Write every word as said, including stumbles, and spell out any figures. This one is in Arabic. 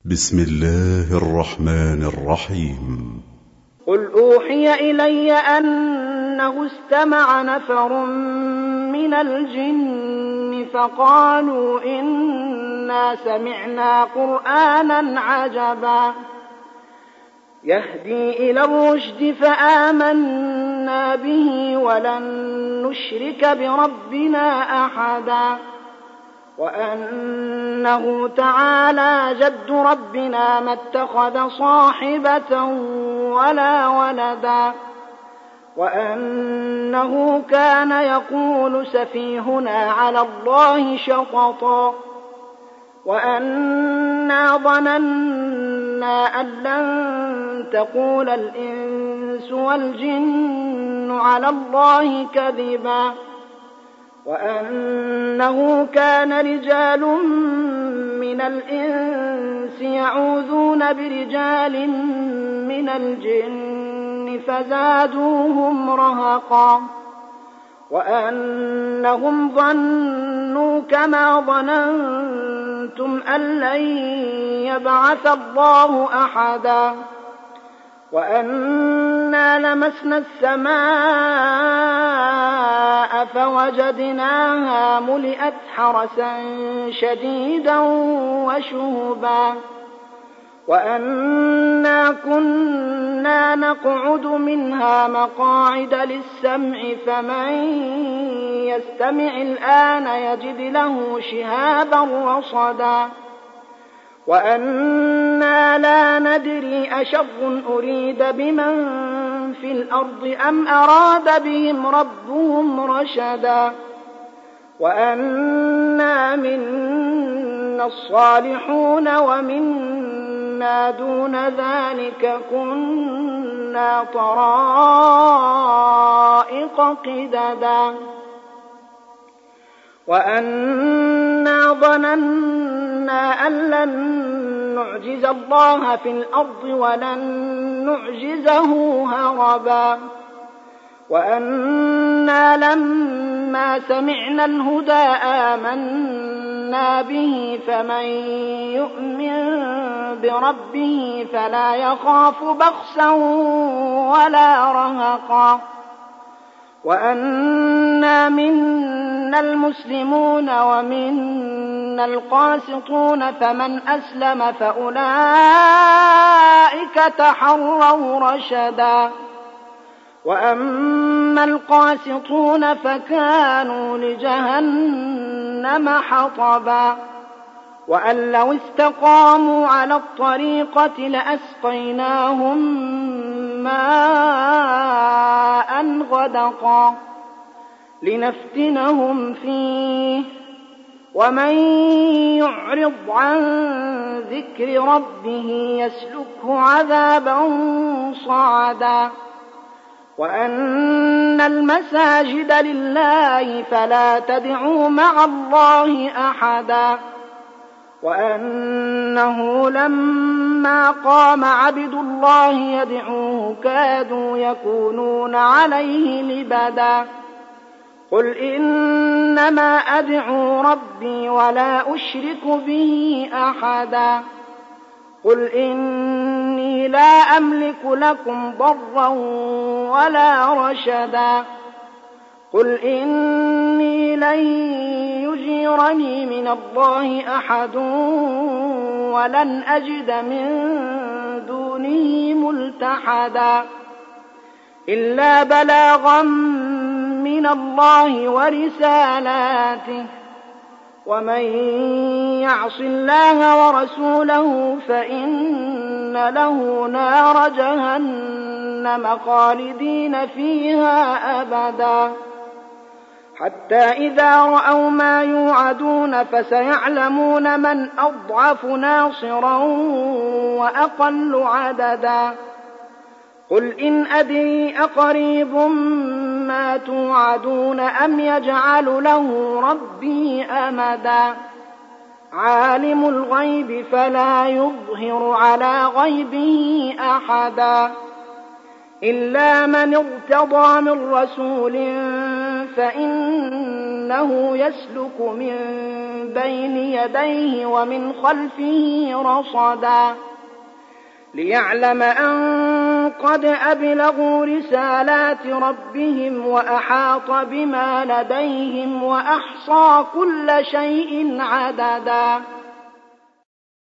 بسم الله الرحمن الرحيم. قل أوحي إلي أنه استمع نفر من الجن فقالوا إنا سمعنا قرآنا عجبا يهدي إلى الرشد فآمنا به ولن نشرك بربنا أحدا وأنه تعالى جد ربنا ما اتخذ صاحبة ولا ولدا وأنه كان يقول سفيهنا على الله شططا وأنا ظننا أن لن تقول الإنس والجن على الله كذبا وأنه كان رجال من الإنس يعوذون برجال من الجن فزادوهم رهقا وأنهم ظنوا كما ظننتم أن لن يبعث الله أحدا وأنا لمسنا السماء فوجدناها ملئت حرسا شديدا وشهبا وأنا كنا نقعد منها مقاعد للسمع فمن يستمع الآن يجد له شهابا رصدا وأنا لا ندري أشر أريد بمن في الأرض أم أراد بهم ربهم رشدا وأنا منا الصالحون ومنا دون ذلك كنا طرائق قددا وأنا ظننا أن لن نعجز الله في الأرض ولن نعجزه هربا وأنا لما سمعنا الهدى آمنا به فمن يؤمن بربه فلا يخاف بخسا ولا رهقا وأنا منا المسلمون ومنا القاسطون فمن أسلم فأولئك تحروا رشدا وأما القاسطون فكانوا لجهنم حطبا وأن لو استقاموا على الطريقة لأسقيناهم ماء غدقا لنفتنهم فيه ومن يعرض عن ذكر ربه يسلكه عذابا صعدا وأن المساجد لله فلا تدعوا مع الله أحدا وأنه لما قام عبد الله يدعوه كادوا يكونون عليه لبدا قل إنما أدعو ربي ولا أشرك به أحدا قل إني لا أملك لكم ضرا ولا رشدا قل إني لن يجيرني من الله أحد ولن أجد من دونه ملتحدا إلا بلاغا من الله ورسالاته ومن يعص الله ورسوله فإن له نار جهنم خالدين فيها أبدا حتى إذا رأوا ما يوعدون فسيعلمون من أضعف ناصرا وأقل عددا قل إن أدري أقريب ما توعدون أم يجعل له ربي أمدا عالم الغيب فلا يظهر على غيبه أحدا إلا من ارتضى من رسول فإنه يسلك من بين يديه ومن خلفه رصدا ليعلم أن قد أبلغوا رسالات ربهم وأحاط بما لديهم وأحصى كل شيء عددا